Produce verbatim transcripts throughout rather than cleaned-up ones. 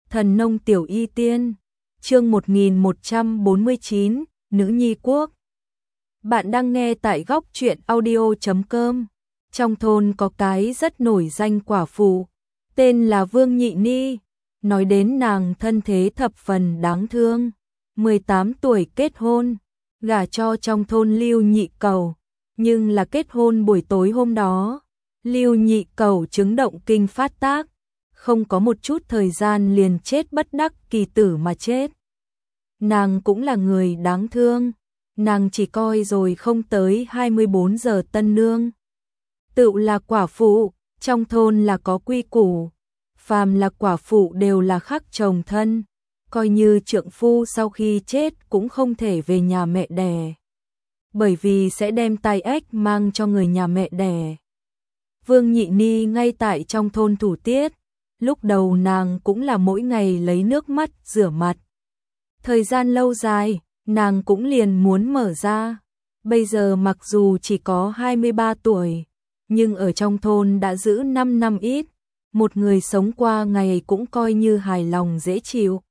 Thần nông tiểu y tiên, chương một nghìn một trăm bốn mươi chín, Nữ nhi quốc. Bạn đang nghe tại góc truyện audio chấm com. Trong thôn có cái rất nổi danh quả phụ, tên là Vương Nhị Ni. Nói đến nàng thân thế thập phần đáng thương, mười tám tuổi kết hôn, gả cho trong thôn Lưu Nhị Cẩu, nhưng là kết hôn buổi tối hôm đó, Lưu Nhị Cẩu chứng động kinh phát tác, không có một chút thời gian liền chết bất đắc kỳ tử mà chết. Nàng cũng là người đáng thương, nàng chỉ coi rồi không tới hai mươi bốn giờ tân nương. Tự là quả phụ, trong thôn là có quy củ, phàm là quả phụ đều là khắc chồng thân, coi như trượng phu sau khi chết cũng không thể về nhà mẹ đẻ, bởi vì sẽ đem tai ách mang cho người nhà mẹ đẻ. Vương Nhị Ni ngay tại trong thôn thủ tiết, lúc đầu nàng cũng là mỗi ngày lấy nước mắt rửa mặt. Thời gian lâu dài, nàng cũng liền muốn mở ra. Bây giờ mặc dù chỉ có hai mươi ba tuổi, nhưng ở trong thôn đã giữ năm năm ít, một người sống qua ngày cũng coi như hài lòng dễ chịu.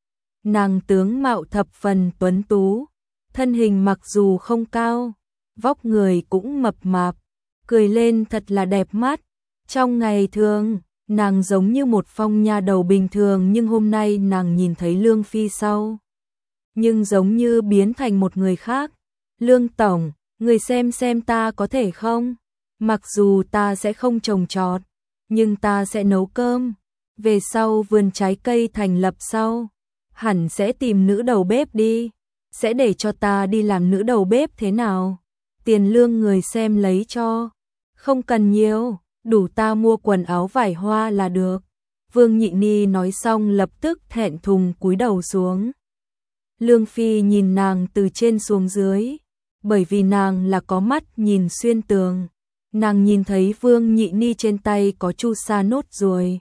Nàng tướng mạo thập phần tuấn tú, thân hình mặc dù không cao, vóc người cũng mập mạp, cười lên thật là đẹp mắt. Trong ngày thường, nàng giống như một phong nha đầu bình thường, nhưng hôm nay nàng nhìn thấy Lương Phi sau, nhưng giống như biến thành một người khác. Lương tổng, người xem xem ta có thể không? Mặc dù ta sẽ không trồng trọt, nhưng ta sẽ nấu cơm. Về sau vườn trái cây thành lập sau, hẳn sẽ tìm nữ đầu bếp đi. Sẽ để cho ta đi làm nữ đầu bếp thế nào? Tiền lương người xem lấy cho. Không cần nhiều, đủ ta mua quần áo vải hoa là được. Vương Nhị Ni nói xong lập tức thẹn thùng cúi đầu xuống. Lương Phi nhìn nàng từ trên xuống dưới, bởi vì nàng là có mắt nhìn xuyên tường. Nàng nhìn thấy Vương Nhị Ni trên tay có chu sa nốt ruồi.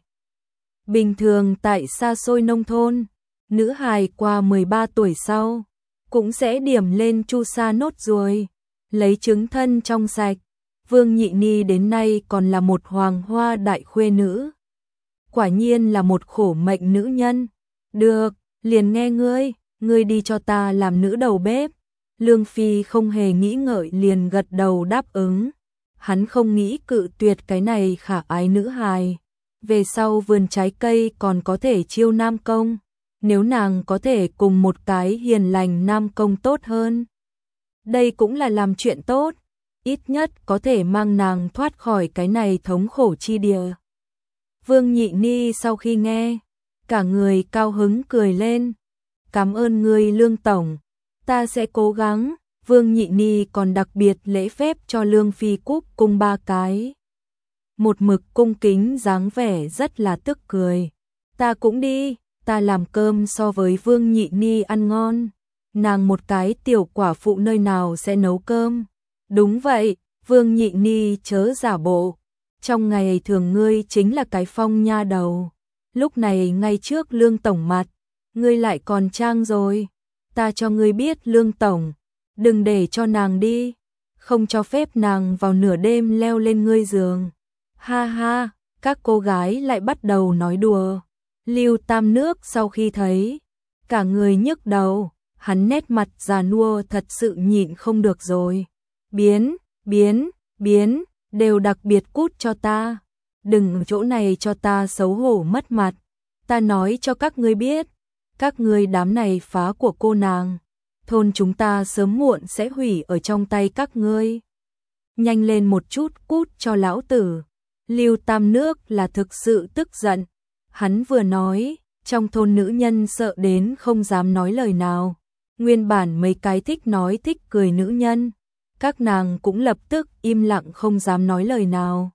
Bình thường tại xa xôi nông thôn, nữ hài qua mười ba tuổi sau, cũng sẽ điểm lên chu sa nốt ruồi, lấy chứng thân trong sạch. Vương Nhị Ni đến nay còn là một hoàng hoa đại khuê nữ. Quả nhiên là một khổ mệnh nữ nhân. Được, liền nghe ngươi, ngươi đi cho ta làm nữ đầu bếp. Lương Phi không hề nghĩ ngợi liền gật đầu đáp ứng. Hắn không nghĩ cự tuyệt cái này khả ái nữ hài. Về sau vườn trái cây còn có thể chiêu nam công, nếu nàng có thể cùng một cái hiền lành nam công tốt hơn, đây cũng là làm chuyện tốt, ít nhất có thể mang nàng thoát khỏi cái này thống khổ chi địa. Vương Nhị Ni sau khi nghe, cả người cao hứng cười lên. Cảm ơn ngươi Lương tổng, ta sẽ cố gắng. Vương Nhị Ni còn đặc biệt lễ phép cho Lương Phi cúc cung ba cái. Một mực cung kính dáng vẻ rất là tức cười. Ta cũng đi, ta làm cơm so với Vương Nhị Ni ăn ngon. Nàng một cái tiểu quả phụ nơi nào sẽ nấu cơm? Đúng vậy, Vương Nhị Ni chớ giả bộ. Trong ngày thường ngươi chính là cái phong nha đầu. Lúc này ngay trước Lương tổng mặt, ngươi lại còn trang rồi. Ta cho ngươi biết Lương tổng, đừng để cho nàng đi, không cho phép nàng vào nửa đêm leo lên ngươi giường. Ha ha, các cô gái lại bắt đầu nói đùa. Lưu Tam Nước sau khi thấy, cả người nhức đầu, hắn nét mặt già nua thật sự nhịn không được rồi. Biến, biến, biến, đều đặc biệt cút cho ta. Đừng ở chỗ này cho ta xấu hổ mất mặt. Ta nói cho các ngươi biết, các ngươi đám này phá của cô nàng, thôn chúng ta sớm muộn sẽ hủy ở trong tay các ngươi. Nhanh lên một chút cút cho lão tử. Lưu Tam Nước là thực sự tức giận. Hắn vừa nói, trong thôn nữ nhân sợ đến không dám nói lời nào. Nguyên bản mấy cái thích nói thích cười nữ nhân, các nàng cũng lập tức im lặng không dám nói lời nào.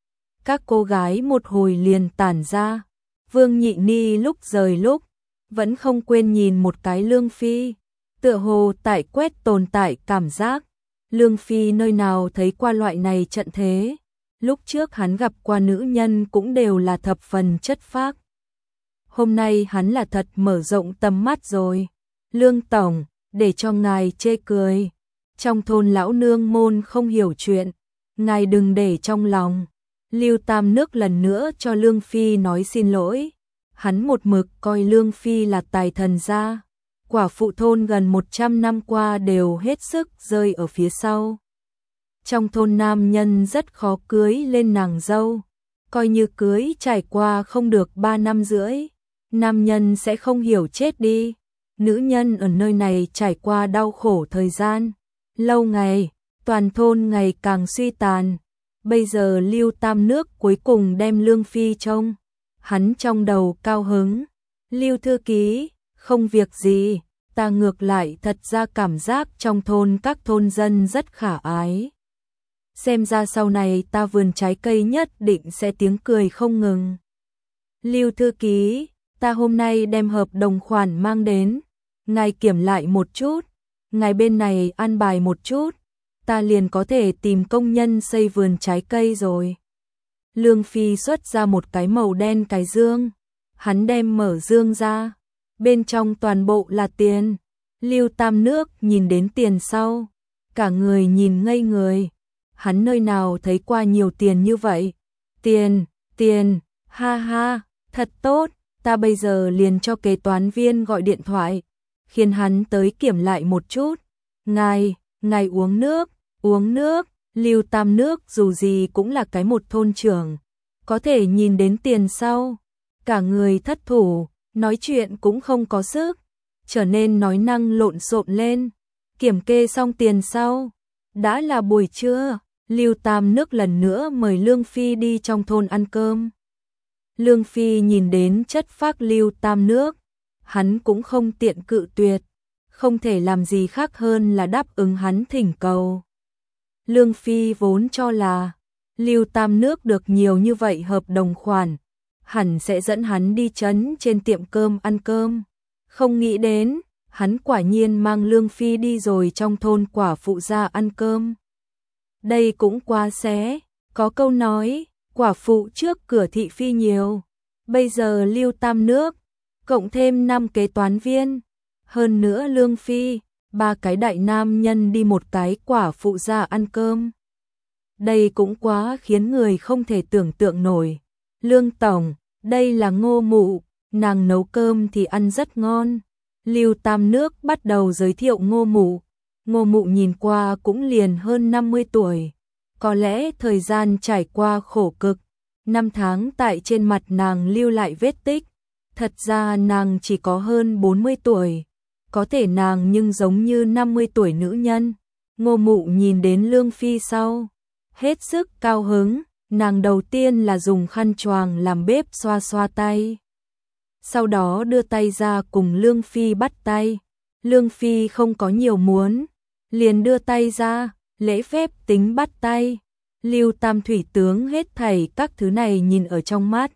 Các cô gái một hồi liền tản ra. Vương Nhị Ni lúc rời lúc, vẫn không quên nhìn một cái Lương Phi, tựa hồ tại quét tồn tại cảm giác. Lương Phi nơi nào thấy qua loại này trận thế, lúc trước hắn gặp qua nữ nhân cũng đều là thập phần chất phác. Hôm nay hắn là thật mở rộng tầm mắt rồi. Lương tổng, để cho ngài chê cười, trong thôn lão nương môn không hiểu chuyện, ngài đừng để trong lòng. Lưu Tam Nước lần nữa cho Lương Phi nói xin lỗi. Hắn một mực coi Lương Phi là tài thần gia. Quả phụ thôn gần một trăm năm qua đều hết sức rơi ở phía sau. Trong thôn nam nhân rất khó cưới lên nàng dâu. Coi như cưới trải qua không được ba năm rưỡi, nam nhân sẽ không hiểu chết đi. Nữ nhân ở nơi này trải qua đau khổ thời gian lâu ngày, toàn thôn ngày càng suy tàn. Bây giờ Lưu Tam Nước cuối cùng đem Lương Phi trông. Hắn trong đầu cao hứng. Lưu thư ký, không việc gì, ta ngược lại thật ra cảm giác trong thôn các thôn dân rất khả ái. Xem ra sau này ta vườn trái cây nhất định sẽ tiếng cười không ngừng. Lưu thư ký, ta hôm nay đem hợp đồng khoản mang đến, ngài kiểm lại một chút, ngài bên này an bài một chút, ta liền có thể tìm công nhân xây vườn trái cây rồi. Lương Phi xuất ra một cái màu đen cái dương, hắn đem mở dương ra, bên trong toàn bộ là tiền. Lưu Tam Nước nhìn đến tiền sau, cả người nhìn ngây người. Hắn nơi nào thấy qua nhiều tiền như vậy? Tiền, tiền, ha ha, thật tốt, ta bây giờ liền cho kế toán viên gọi điện thoại, khiến hắn tới kiểm lại một chút. Ngài, ngài uống nước, uống nước. Lưu Tam Nước dù gì cũng là cái một thôn trưởng, có thể nhìn đến tiền sau, cả người thất thủ, nói chuyện cũng không có sức, trở nên nói năng lộn xộn lên. Kiểm kê xong tiền sau, đã là buổi trưa. Lưu Tam Nước lần nữa mời Lương Phi đi trong thôn ăn cơm. Lương Phi nhìn đến chất phác Lưu Tam Nước, hắn cũng không tiện cự tuyệt, không thể làm gì khác hơn là đáp ứng hắn thỉnh cầu. Lương Phi vốn cho là Lưu Tam Nước được nhiều như vậy hợp đồng khoản, hẳn sẽ dẫn hắn đi trấn trên tiệm cơm ăn cơm. Không nghĩ đến, hắn quả nhiên mang Lương Phi đi rồi trong thôn quả phụ gia ăn cơm. Đây cũng quá xé, có câu nói, quả phụ trước cửa thị phi nhiều. Bây giờ Lưu Tam Nước, cộng thêm năm kế toán viên, hơn nữa Lương Phi, ba cái đại nam nhân đi một cái quả phụ gia ăn cơm. Đây cũng quá khiến người không thể tưởng tượng nổi. Lương tổng, đây là Ngô Mụ, nàng nấu cơm thì ăn rất ngon. Lưu Tam Nước bắt đầu giới thiệu Ngô Mụ. Ngô Mụ nhìn qua cũng liền hơn năm mươi tuổi. Có lẽ thời gian trải qua khổ cực, năm tháng tại trên mặt nàng lưu lại vết tích. Thật ra nàng chỉ có hơn bốn mươi tuổi. Có thể nàng nhưng giống như năm mươi tuổi nữ nhân. Ngô Mụ nhìn đến Lương Phi sau, hết sức cao hứng. Nàng đầu tiên là dùng khăn choàng làm bếp xoa xoa tay. Sau đó đưa tay ra cùng Lương Phi bắt tay. Lương Phi không có nhiều muốn, liền đưa tay ra, lễ phép tính bắt tay. Lưu Tam Thủy tướng hết thảy các thứ này nhìn ở trong mắt.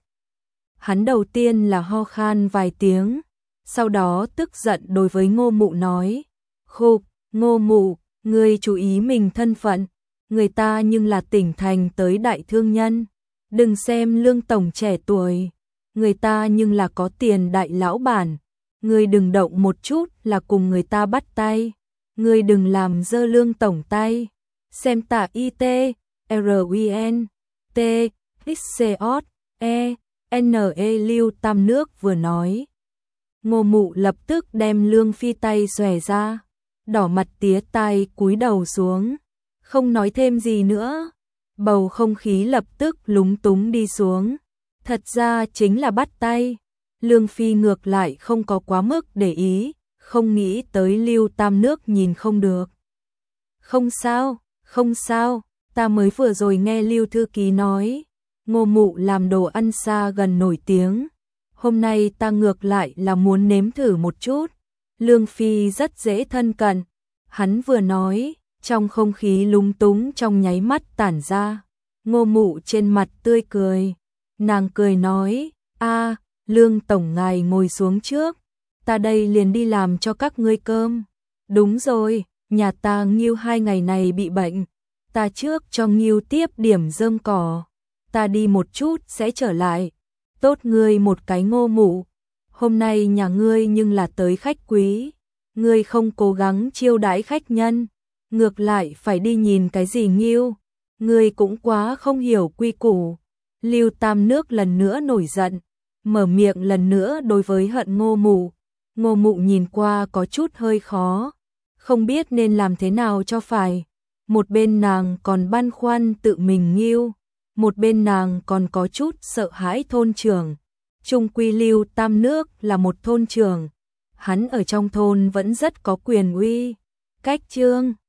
Hắn đầu tiên là ho khan vài tiếng, sau đó tức giận đối với Ngô Mụ nói, khục, Ngô Mụ, ngươi chú ý mình thân phận, người ta nhưng là tỉnh thành tới đại thương nhân, đừng xem Lương tổng trẻ tuổi, người ta nhưng là có tiền đại lão bản, ngươi đừng động một chút là cùng người ta bắt tay, ngươi đừng làm dơ Lương tổng tay. Xem tạ i tê, R U N, T, X C O, E, N E Lưu Tam Nước vừa nói. Ngô Mụ lập tức đem Lương Phi tay xòe ra, đỏ mặt tía tai cúi đầu xuống, không nói thêm gì nữa. Bầu không khí lập tức lúng túng đi xuống. Thật ra chính là bắt tay. Lương Phi ngược lại không có quá mức để ý, không nghĩ tới Lưu Tam Nước nhìn không được. Không sao, không sao, ta mới vừa rồi nghe Lưu thư ký nói, Ngô Mụ làm đồ ăn xa gần nổi tiếng. Hôm nay ta ngược lại là muốn nếm thử một chút. Lương Phi rất dễ thân cận. Hắn vừa nói, trong không khí lúng túng trong nháy mắt tản ra. Ngô Mụ trên mặt tươi cười. Nàng cười nói, a, Lương tổng ngài ngồi xuống trước, ta đây liền đi làm cho các ngươi cơm. Đúng rồi, nhà ta Ngưu hai ngày này bị bệnh, ta trước cho Ngưu tiếp điểm rơm cỏ, ta đi một chút sẽ trở lại. Tốt ngươi một cái Ngô Mụ, hôm nay nhà ngươi nhưng là tới khách quý, ngươi không cố gắng chiêu đãi khách nhân, ngược lại phải đi nhìn cái gì Ngưu, ngươi cũng quá không hiểu quy củ. Lưu Tam Nước lần nữa nổi giận, mở miệng lần nữa đối với Hận Ngô Mụ. Ngô Mụ nhìn qua có chút hơi khó, không biết nên làm thế nào cho phải. Một bên nàng còn băn khoăn tự mình nghiêu, một bên nàng còn có chút sợ hãi thôn trưởng. Trung quy Lưu Tam Nước là một thôn trưởng, hắn ở trong thôn vẫn rất có quyền uy. Cách Trương